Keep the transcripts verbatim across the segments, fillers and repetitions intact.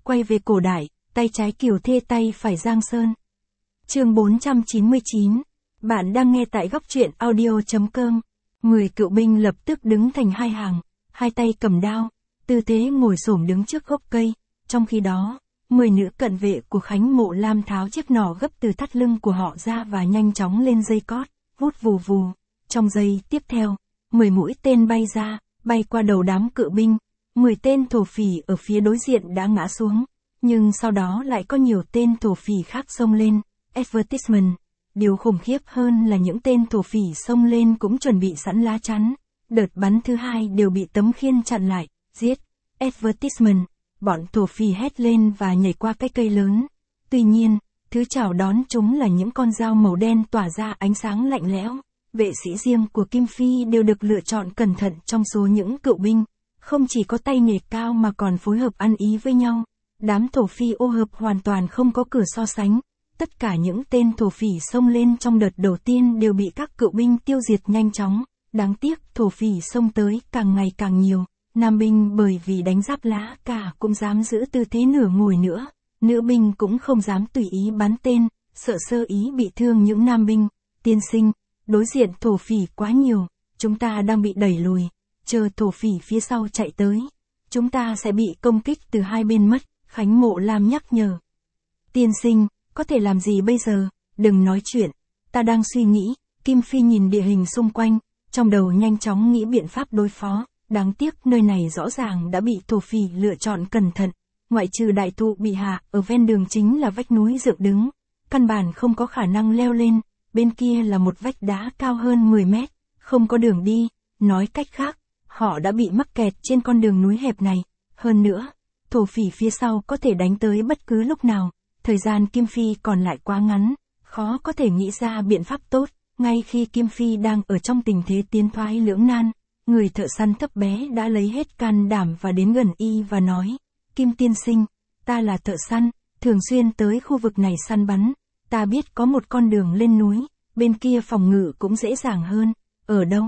quay về cổ đại, tay trái Kiều Thê tay phải Giang Sơn. Chương bốn trăm chín mươi chín. Bạn đang nghe tại góc truyện audio chấm com. Mười cựu binh lập tức đứng thành hai hàng, hai tay cầm đao, tư thế ngồi xổm đứng trước gốc cây. Trong khi đó, mười nữ cận vệ của Khánh Mộ Lam tháo chiếc nỏ gấp từ thắt lưng của họ ra và nhanh chóng lên dây cót, vút vù vù. Trong giây tiếp theo, mười mũi tên bay ra, bay qua đầu đám cự binh. Mười tên thổ phỉ ở phía đối diện đã ngã xuống, nhưng sau đó lại có nhiều tên thổ phỉ khác xông lên. Advertisement. Điều khủng khiếp hơn là những tên thổ phỉ xông lên cũng chuẩn bị sẵn lá chắn. Đợt bắn thứ hai đều bị tấm khiên chặn lại. Giết. Advertisement. Bọn thổ phỉ hét lên và nhảy qua cái cây lớn. Tuy nhiên, thứ chào đón chúng là những con dao màu đen tỏa ra ánh sáng lạnh lẽo. Vệ sĩ riêng của Kim Phi đều được lựa chọn cẩn thận trong số những cựu binh. Không chỉ có tay nghề cao mà còn phối hợp ăn ý với nhau. Đám thổ phỉ ô hợp hoàn toàn không có cửa so sánh. Tất cả những tên thổ phỉ xông lên trong đợt đầu tiên đều bị các cựu binh tiêu diệt nhanh chóng. Đáng tiếc thổ phỉ xông tới càng ngày càng nhiều. Nam binh bởi vì đánh giáp lá cả cũng dám giữ tư thế nửa ngồi nữa. Nữ binh cũng không dám tùy ý bắn tên, sợ sơ ý bị thương những nam binh. Tiên sinh, đối diện thổ phỉ quá nhiều, chúng ta đang bị đẩy lùi. Chờ thổ phỉ phía sau chạy tới, chúng ta sẽ bị công kích từ hai bên mất. Khánh Mộ Lam nhắc nhở. Tiên sinh, có thể làm gì bây giờ? Đừng nói chuyện, ta đang suy nghĩ. Kim Phi nhìn địa hình xung quanh, trong đầu nhanh chóng nghĩ biện pháp đối phó. Đáng tiếc nơi này rõ ràng đã bị thổ phỉ lựa chọn cẩn thận. Ngoại trừ đại thụ bị hạ, ở ven đường chính là vách núi dựng đứng. Căn bản không có khả năng leo lên. Bên kia là một vách đá cao hơn mười mét, không có đường đi. Nói cách khác, họ đã bị mắc kẹt trên con đường núi hẹp này. Hơn nữa, thổ phỉ phía sau có thể đánh tới bất cứ lúc nào. Thời gian Kim Phi còn lại quá ngắn, khó có thể nghĩ ra biện pháp tốt. Ngay khi Kim Phi đang ở trong tình thế tiến thoái lưỡng nan, người thợ săn thấp bé đã lấy hết can đảm và đến gần y và nói, Kim tiên sinh, ta là thợ săn, thường xuyên tới khu vực này săn bắn, ta biết có một con đường lên núi, bên kia phòng ngự cũng dễ dàng hơn, ở đâu?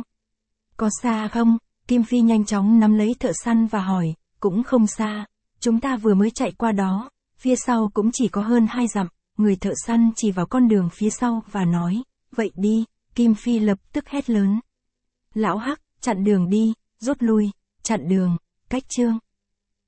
Có xa không? Kim Phi nhanh chóng nắm lấy thợ săn và hỏi, cũng không xa, chúng ta vừa mới chạy qua đó, phía sau cũng chỉ có hơn hai dặm. Người thợ săn chỉ vào con đường phía sau và nói, vậy đi. Kim Phi lập tức hét lớn. Lão Hắc, chặn đường đi, rút lui, chặn đường, cách chương.